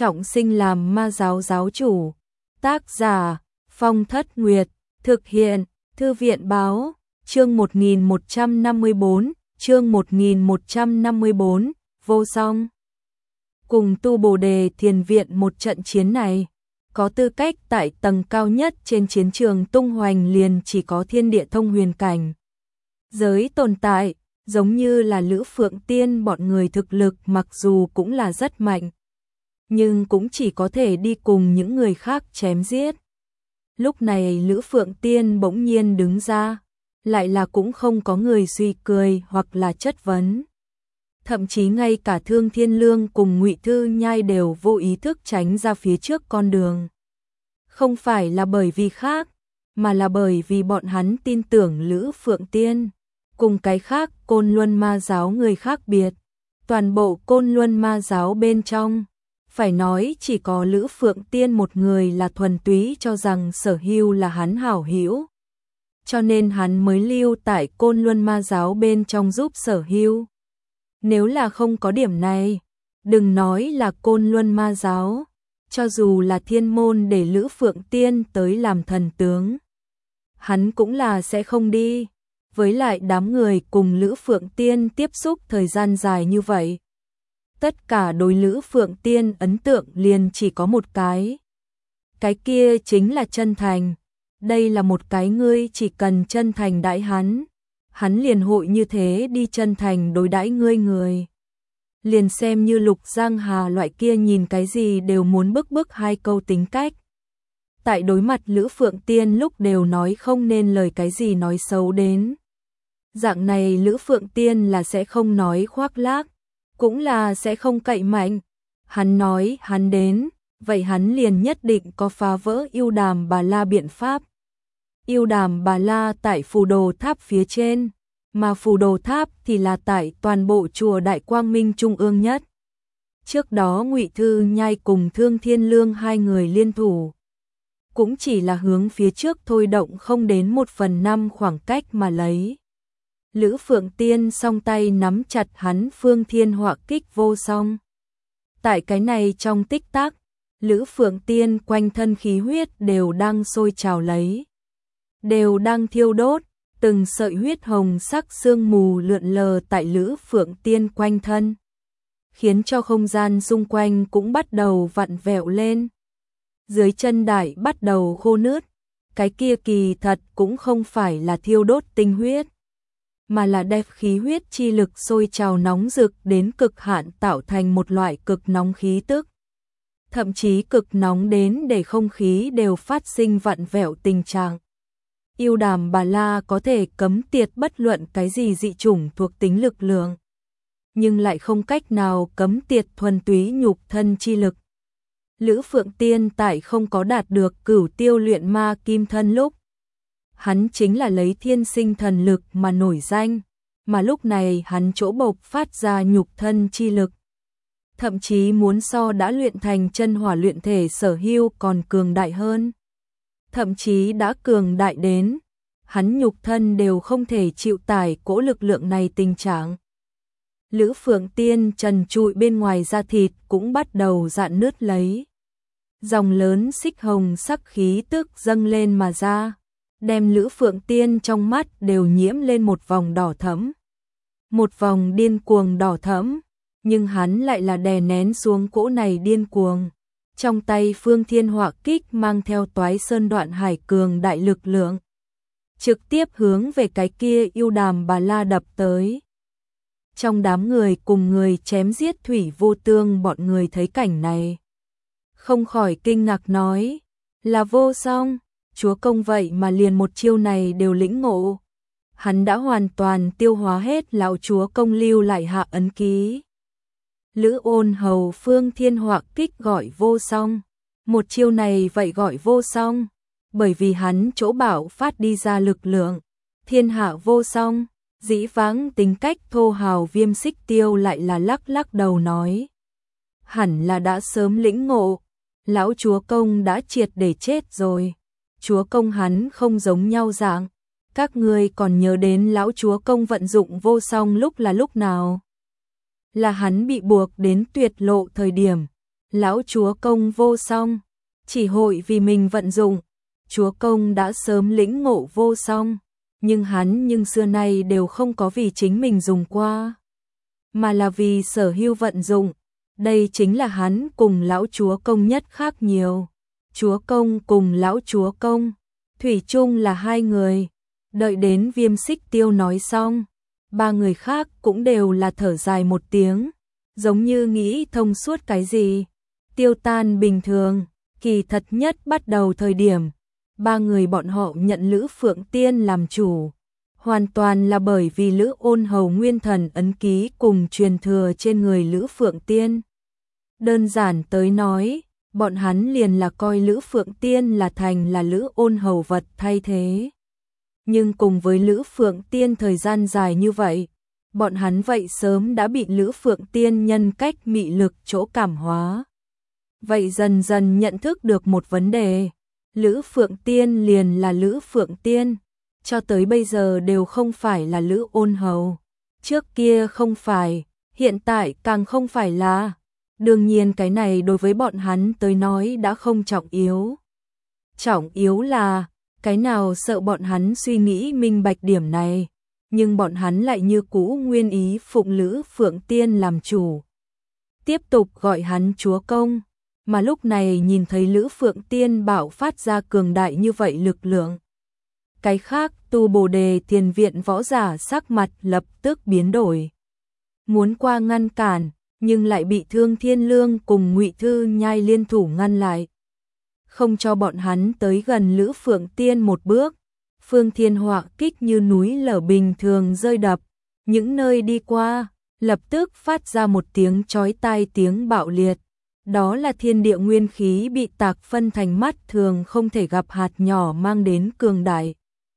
trọng sinh làm ma giáo giáo chủ. Tác giả Phong Thất Nguyệt, thực hiện Thư viện báo, chương 1154, chương 1154, vô song. Cùng tu Bồ Đề Thiền Viện một trận chiến này, có tư cách tại tầng cao nhất trên chiến trường tung hoành liền chỉ có thiên địa thông huyền cảnh. Giới tồn tại, giống như là Lữ Phượng Tiên bọn người thực lực mặc dù cũng là rất mạnh, nhưng cũng chỉ có thể đi cùng những người khác chém giết. Lúc này Lữ Phượng Tiên bỗng nhiên đứng ra, lại là cũng không có người suy cười hoặc là chất vấn. Thậm chí ngay cả Thương Thiên Lương cùng Ngụy Thư Nhai đều vô ý thức tránh ra phía trước con đường. Không phải là bởi vì khác, mà là bởi vì bọn hắn tin tưởng Lữ Phượng Tiên. Cùng cái khác Côn Luân Ma giáo người khác biệt, toàn bộ Côn Luân Ma giáo bên trong, phải nói chỉ có Lữ Phượng Tiên một người là thuần túy cho rằng Sở Hưu là hắn hảo hữu. Cho nên hắn mới lưu tại Côn Luân Ma giáo bên trong giúp Sở Hưu. Nếu là không có điểm này, đừng nói là Côn Luân Ma giáo, cho dù là Thiên Môn để Lữ Phượng Tiên tới làm thần tướng, hắn cũng là sẽ không đi. Với lại đám người cùng Lữ Phượng Tiên tiếp xúc thời gian dài như vậy, tất cả đối Lữ Phượng Tiên ấn tượng liền chỉ có một cái. Cái kia chính là chân thành. Đây là một cái ngươi chỉ cần chân thành đãi hắn liền hội như thế đi chân thành đối đãi ngươi người. Liền xem như Lục Giang Hà loại kia nhìn cái gì đều muốn bức hai câu tính cách. Tại đối mặt Lữ Phượng Tiên lúc đều nói không nên lời cái gì nói xấu đến. Dạng này Lữ Phượng Tiên là sẽ không nói khoác lác, cũng là sẽ không cậy mạnh. Hắn nói hắn đến, vậy hắn liền nhất định có phá vỡ Yêu Đàm Bà La biện pháp. Yêu Đàm Bà La tại Phù Đồ Tháp phía trên, mà Phù Đồ Tháp thì là tại toàn bộ chùa Đại Quang Minh trung ương nhất. Trước đó Ngụy Thư Nhai cùng Thương Thiên Lương hai người liên thủ, cũng chỉ là hướng phía trước thôi động không đến 1/5 khoảng cách mà lấy. Lữ Phượng Tiên song tay nắm chặt hắn Phương Thiên Họa Kích vô song. Tại cái này trong tích tắc, Lữ Phượng Tiên quanh thân khí huyết đều đang sôi trào lấy, đều đang thiêu đốt, từng sợi huyết hồng sắc sương mù lượn lờ tại Lữ Phượng Tiên quanh thân, khiến cho không gian xung quanh cũng bắt đầu vặn vẹo lên. Dưới chân đại bắt đầu khô nứt, cái kia kỳ thật cũng không phải là thiêu đốt tinh huyết, mà là đẹp khí huyết chi lực sôi trào nóng rực đến cực hạn tạo thành một loại cực nóng khí tức. Thậm chí cực nóng đến để không khí đều phát sinh vặn vẹo tình trạng. Yêu Đàm Bà La có thể cấm tiệt bất luận cái gì dị chủng thuộc tính lực lượng, nhưng lại không cách nào cấm tiệt thuần túy nhục thân chi lực. Lữ Phượng Tiên tại không có đạt được Cửu Tiêu Luyện Ma Kim Thân lúc, hắn chính là lấy thiên sinh thần lực mà nổi danh, mà lúc này hắn chỗ bộc phát ra nhục thân chi lực, thậm chí muốn so đã luyện thành chân hỏa luyện thể Sở Hưu còn cường đại hơn. Thậm chí đã cường đại đến, hắn nhục thân đều không thể chịu tải cỗ lực lượng này tình trạng. Lữ Phượng Tiên trần trụi bên ngoài da thịt cũng bắt đầu rạn nứt lấy. Dòng lớn xích hồng sắc khí tức dâng lên mà ra, đem Lữ Phượng Tiên trong mắt đều nhiễm lên một vòng đỏ thẫm. Một vòng điên cuồng đỏ thẫm, nhưng hắn lại là đè nén xuống cỗ này điên cuồng. Trong tay Phương Thiên Họa Kích mang theo Toái Sơn Đoạn Hải cường đại lực lượng, trực tiếp hướng về cái kia Yêu Đàm Bà La đập tới. Trong đám người cùng người chém giết Thủy Vô Tương bọn người thấy cảnh này, không khỏi kinh ngạc nói, là vô song, chúa công vậy mà liền một chiêu này đều lĩnh ngộ. Hắn đã hoàn toàn tiêu hóa hết lão chúa công lưu lại hạ ấn ký. Lữ Ôn Hầu Phương Thiên Họa Kích gọi vô song. Một chiêu này vậy gọi vô song, bởi vì hắn chỗ bảo phát đi ra lực lượng, thiên hạ vô song. Dĩ vãng tính cách thô hào Viêm Xích Tiêu lại là lắc đầu nói, hẳn là đã sớm lĩnh ngộ, lão chúa công đã triệt để chết rồi. Chúa công hắn không giống nhau dạng, các ngươi còn nhớ đến lão chúa công vận dụng vô song lúc là lúc nào? Là hắn bị buộc đến tuyệt lộ thời điểm, lão chúa công vô song, chỉ hội vì mình vận dụng, chúa công đã sớm lĩnh ngộ vô song, nhưng xưa nay đều không có vì chính mình dùng qua, mà là vì sở hữu vận dụng. Đây chính là hắn cùng lão chúa công nhất khác nhiều. Chúa công cùng lão chúa công, thủy chung là hai người. Đợi đến Viêm Xích Tiêu nói xong, ba người khác cũng đều là thở dài một tiếng, giống như nghĩ thông suốt cái gì. Tiêu tan bình thường, kỳ thật nhất bắt đầu thời điểm, ba người bọn họ nhận Lữ Phượng Tiên làm chủ, hoàn toàn là bởi vì Lữ Ôn Hầu nguyên thần ấn ký cùng truyền thừa trên người Lữ Phượng Tiên. Đơn giản tới nói, bọn hắn liền là coi Lữ Phượng Tiên là thành là Lữ Ôn Hầu vật thay thế. Nhưng cùng với Lữ Phượng Tiên thời gian dài như vậy, bọn hắn vậy sớm đã bị Lữ Phượng Tiên nhân cách mị lực chỗ cảm hóa. Vậy dần dần nhận thức được một vấn đề, Lữ Phượng Tiên liền là Lữ Phượng Tiên, cho tới bây giờ đều không phải là Lữ Ôn Hầu. Trước kia không phải, hiện tại càng không phải là. Đương nhiên cái này đối với bọn hắn tới nói đã không trọng yếu. Trọng yếu là, cái nào sợ bọn hắn suy nghĩ minh bạch điểm này, nhưng bọn hắn lại như cũ nguyên ý phụng Lữ Phượng Tiên làm chủ. Tiếp tục gọi hắn chúa công, mà lúc này nhìn thấy Lữ Phượng Tiên bạo phát ra cường đại như vậy lực lượng. Cái khác tu Bồ Đề Thiền Viện võ giả sắc mặt lập tức biến đổi. Muốn qua ngăn cản, nhưng lại bị Thương Thiên Lương cùng Ngụy Thư Nhai liên thủ ngăn lại. Không cho bọn hắn tới gần Lữ Phượng Tiên một bước. Phương Thiên họa kích như núi lở bình thường rơi đập. Những nơi đi qua, lập tức phát ra một tiếng chói tai tiếng bạo liệt. Đó là thiên địa nguyên khí bị tạc phân thành mắt thường không thể gặp hạt nhỏ mang đến cường đại.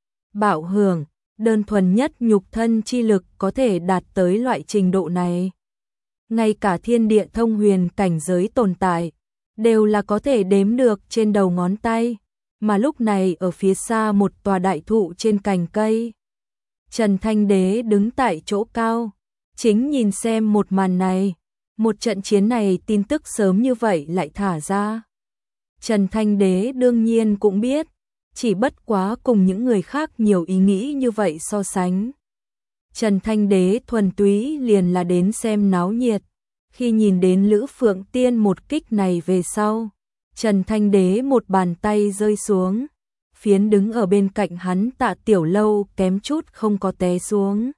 Bạo hưởng, đơn thuần nhất nhục thân chi lực có thể đạt tới loại trình độ này. Ngay cả thiên địa thông huyền cảnh giới tồn tại, đều là có thể đếm được trên đầu ngón tay, mà lúc này ở phía xa một tòa đại thụ trên cành cây. Trần Thanh Đế đứng tại chỗ cao, chính nhìn xem một màn này, một trận chiến này tin tức sớm như vậy lại thả ra. Trần Thanh Đế đương nhiên cũng biết, chỉ bất quá cùng những người khác nhiều ý nghĩ như vậy so sánh. Trần Thanh Đế thuần túy liền là đến xem náo nhiệt. Khi nhìn đến Lữ Phượng Tiên một kích này về sau, Trần Thanh Đế một bàn tay rơi xuống, phiến đứng ở bên cạnh hắn Tạ Tiểu Lâu kém chút không có té xuống.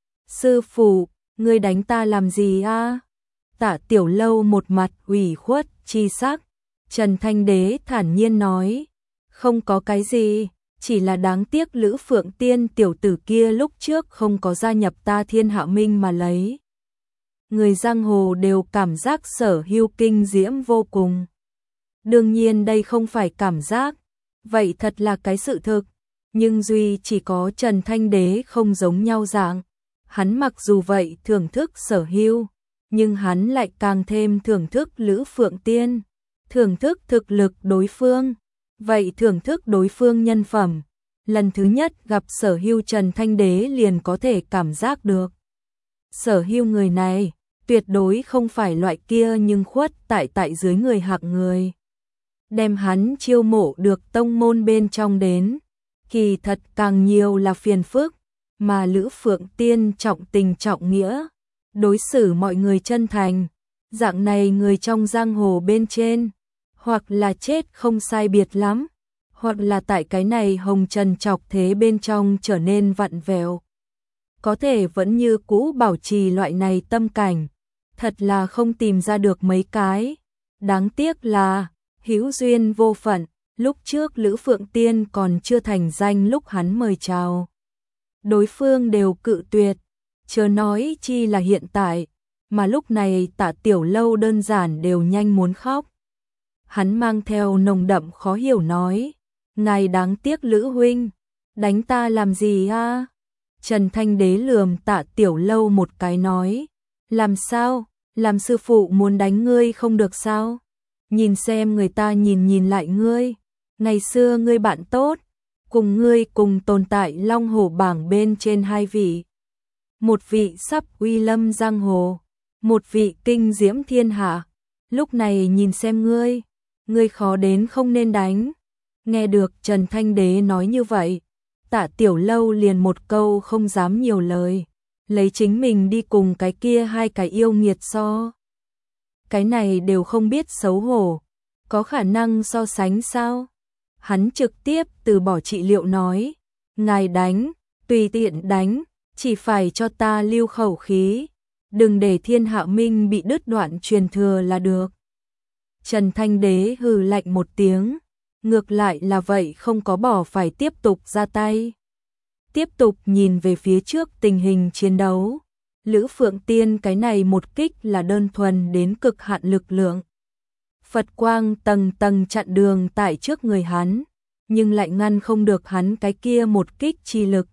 Sư phụ, ngươi đánh ta làm gì a? Tạ Tiểu Lâu một mặt ủy khuất chi sắc. Trần Thanh Đế thản nhiên nói, không có cái gì, chỉ là đáng tiếc Lữ Phượng Tiên tiểu tử kia lúc trước không có gia nhập ta Thiên Hạ Minh mà lấy. Người giang hồ đều cảm giác Sở Hưu kinh diễm vô cùng. Đương nhiên đây không phải cảm giác, vậy thật là cái sự thực, nhưng duy chỉ có Trần Thanh Đế không giống nhau dạng. Hắn mặc dù vậy thưởng thức Sở Hưu, nhưng hắn lại càng thêm thưởng thức Lữ Phượng Tiên, thưởng thức thực lực đối phương, vậy thưởng thức đối phương nhân phẩm. Lần thứ nhất gặp Sở Hưu Trần Thanh Đế liền có thể cảm giác được. Sở Hưu người này, tuyệt đối không phải loại kia nhưng khuất tại dưới người hạng người. Đem hắn chiêu mộ được tông môn bên trong đến, kỳ thật càng nhiều là phiền phức, mà Lữ Phượng Tiên trọng tình trọng nghĩa, đối xử mọi người chân thành, dạng này người trong giang hồ bên trên, hoặc là chết không sai biệt lắm, hoặc là tại cái này hồng trần trọc thế bên trong trở nên vặn vẹo. Có thể vẫn như cũ bảo trì loại này tâm cảnh, thật là không tìm ra được mấy cái. Đáng tiếc là, hữu duyên vô phận, lúc trước Lữ Phượng Tiên còn chưa thành danh lúc hắn mời chào. Đối phương đều cự tuyệt, chớ nói chi là hiện tại, mà lúc này Tạ Tiểu Lâu đơn giản đều nhanh muốn khóc. Hắn mang theo nồng đậm khó hiểu nói, ngài đáng tiếc Lữ huynh, đánh ta làm gì a? Trần Thanh Đế lườm Tạ Tiểu Lâu một cái nói, làm sao, làm sư phụ muốn đánh ngươi không được sao? Nhìn xem người ta nhìn lại ngươi, ngày xưa ngươi bạn tốt, cùng ngươi cùng tồn tại Long Hổ bảng bên trên hai vị. Một vị sắp uy lâm giang hồ, một vị kinh diễm thiên hạ, Lúc này nhìn xem ngươi khó đến không nên đánh. Nghe được Trần Thanh Đế nói như vậy, Tạ Tiểu Lâu liền một câu không dám nhiều lời, lấy chính mình đi cùng cái kia hai cái yêu nghiệt so. Cái này đều không biết xấu hổ, có khả năng so sánh sao? Hắn trực tiếp từ bỏ trị liệu nói, ngài đánh, tùy tiện đánh, chỉ phải cho ta lưu khẩu khí, đừng để Thiên Hạ Minh bị đứt đoạn truyền thừa là được. Trần Thanh Đế hừ lạnh một tiếng, ngược lại là vậy không có bỏ phải tiếp tục ra tay. Tiếp tục nhìn về phía trước tình hình chiến đấu, Lữ Phượng Tiên cái này một kích là đơn thuần đến cực hạn lực lượng. Phật quang tầng tầng chặn đường tại trước người hắn, nhưng lại ngăn không được hắn cái kia một kích chi lực.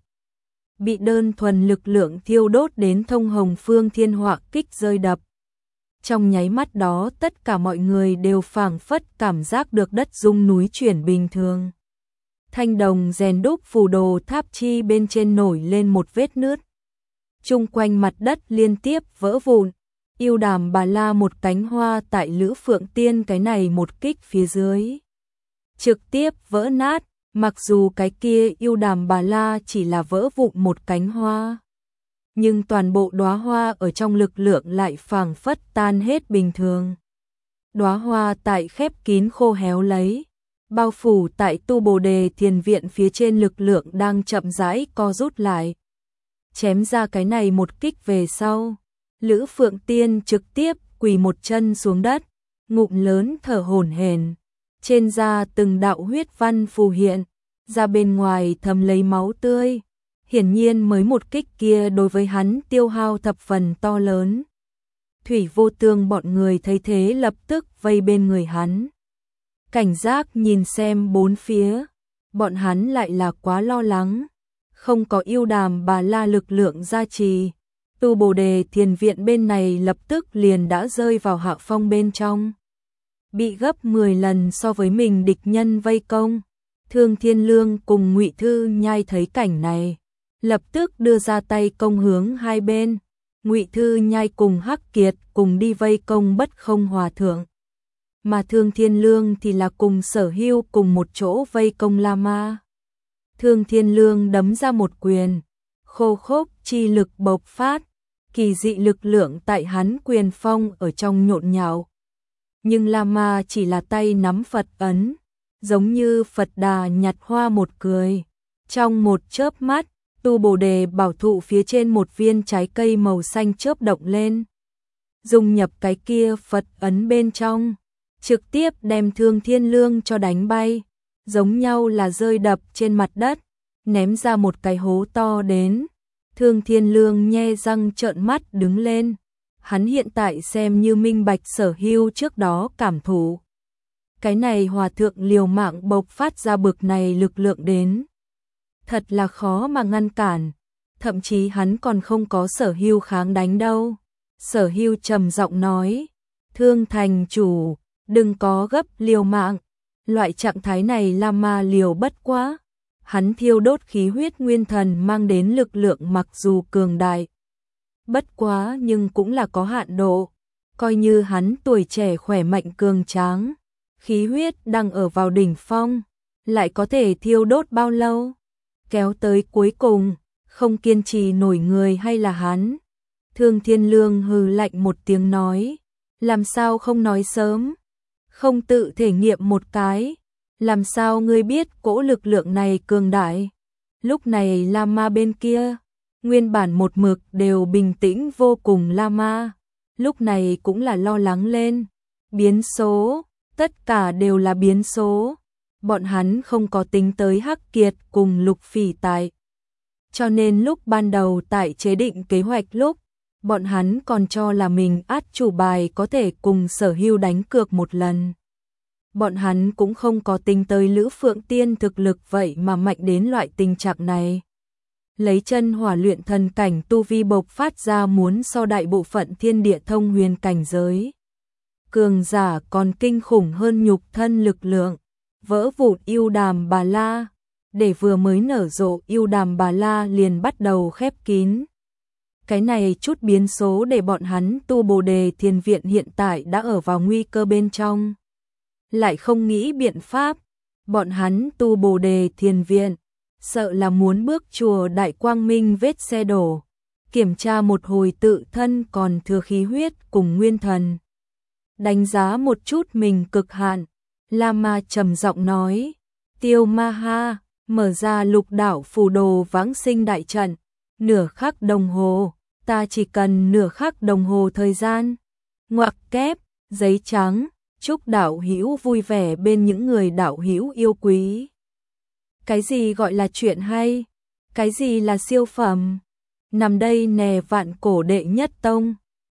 Bị đơn thuần lực lượng thiêu đốt đến thông hồng phương thiên họa kích rơi đập. Trong nháy mắt đó tất cả mọi người đều phảng phất cảm giác được đất rung núi chuyển bình thường. Thanh đồng rèn đúc phù đồ tháp chi bên trên nổi lên một vết nứt. Chung quanh mặt đất liên tiếp vỡ vụn. Yêu đàm bà la một cánh hoa tại Lữ Phượng Tiên cái này một kích phía dưới. Trực tiếp vỡ nát, mặc dù cái kia yêu đàm bà la chỉ là vỡ vụn một cánh hoa. Nhưng toàn bộ đóa hoa ở trong lực lượng lại phảng phất tan hết bình thường. Đóa hoa tại khép kín khô héo lấy, bao phủ tại tu Bồ Đề Thiền Viện phía trên lực lượng đang chậm rãi co rút lại. Chém ra cái này một kích về sau, Lữ Phượng Tiên trực tiếp quỳ một chân xuống đất, ngụm lớn thở hổn hển, trên da từng đạo huyết văn phù hiện, ra bên ngoài thấm lấy máu tươi. Hiển nhiên mới một kích kia đối với hắn tiêu hao thập phần to lớn. Thủy Vô Tương bọn người thấy thế lập tức vây bên người hắn. Cảnh giác nhìn xem bốn phía, bọn hắn lại là quá lo lắng. Không có yêu đàm bà la lực lượng gia trì, tu Bồ Đề Thiền Viện bên này lập tức liền đã rơi vào hạ phong bên trong. Bị gấp 10 lần so với mình địch nhân vây công. Thương Thiên Lương cùng Ngụy Thư Nhai thấy cảnh này, lập tức đưa ra tay công hướng hai bên. Ngụy Thư Nhai cùng Hắc Kiệt cùng đi vây công Bất Không Hòa Thượng, mà Thương Thiên Lương thì là cùng Sở Hưu cùng một chỗ vây công La Ma. Thương Thiên Lương đấm ra một quyền, khô khốc chi lực bộc phát, kỳ dị lực lượng tại hắn quyền phong ở trong nhộn nhạo. Nhưng La Ma chỉ là tay nắm Phật ấn, giống như Phật Đà nhặt hoa một cười. Trong một chớp mắt, tu Bồ Đề bảo thụ phía trên một viên trái cây màu xanh chớp động lên, dung nhập cái kia Phật ấn bên trong, trực tiếp đem Thương Thiên Lương cho đánh bay, giống nhau là rơi đập trên mặt đất, ném ra một cái hố to đến. Thương Thiên Lương nhe răng trợn mắt đứng lên, hắn hiện tại xem như minh bạch Sở Hưu trước đó cảm thụ. Cái này hòa thượng liều mạng bộc phát ra bực này lực lượng đến, thật là khó mà ngăn cản, thậm chí hắn còn không có Sở Hưu kháng đánh đâu. Sở Hưu trầm giọng nói, Thương thành chủ, đừng có gấp liều mạng, loại trạng thái này La Ma liều bất quá. Hắn thiêu đốt khí huyết nguyên thần mang đến lực lượng mặc dù cường đại, bất quá nhưng cũng là có hạn độ, coi như hắn tuổi trẻ khỏe mạnh cường tráng, khí huyết đang ở vào đỉnh phong, lại có thể thiêu đốt bao lâu? Kéo tới cuối cùng, không kiên trì nổi người hay là hắn? Thương Thiên Lương hừ lạnh một tiếng nói, làm sao không nói sớm, không tự thể nghiệm một cái, làm sao ngươi biết cỗ lực lượng này cường đại? Lúc này La Ma bên kia, nguyên bản một mực đều bình tĩnh vô cùng La Ma, lúc này cũng là lo lắng lên, biến số, tất cả đều là biến số. Bọn hắn không có tính tới Hắc Kiệt cùng Lục Phỉ tại. Cho nên lúc ban đầu tại chế định kế hoạch lúc, bọn hắn còn cho là mình át chủ bài có thể cùng Sở Hưu đánh cược một lần. Bọn hắn cũng không có tính tới Lữ Phượng Tiên thực lực vậy mà mạnh đến loại tình trạng này. Lấy chân hỏa luyện thần cảnh tu vi bộc phát ra muốn so đại bộ phận thiên địa thông huyền cảnh giới. Cường giả còn kinh khủng hơn nhục thân lực lượng, vỡ vụn yêu đàm bà la, để vừa mới nở rộ yêu đàm bà la liền bắt đầu khép kín. Cái này chút biến số để bọn hắn tu Bồ Đề Thiền Viện hiện tại đã ở vào nguy cơ bên trong. Lại không nghĩ biện pháp, bọn hắn tu Bồ Đề Thiền Viện, sợ là muốn bước chùa Đại Quang Minh vết xe đổ, kiểm tra một hồi tự thân còn thừa khí huyết cùng nguyên thần. Đánh giá một chút mình cực hạn, Lama trầm giọng nói, Tiêu Ma Ha, mở ra lục đạo phù đồ vãng sinh đại trận, nửa khắc đồng hồ, ta chỉ cần nửa khắc đồng hồ thời gian. Ngoặc kép, giấy trắng, chúc đạo hữu vui vẻ bên những người đạo hữu yêu quý. Cái gì gọi là chuyện hay? Cái gì là siêu phẩm? Nằm đây nè vạn cổ đệ nhất tông.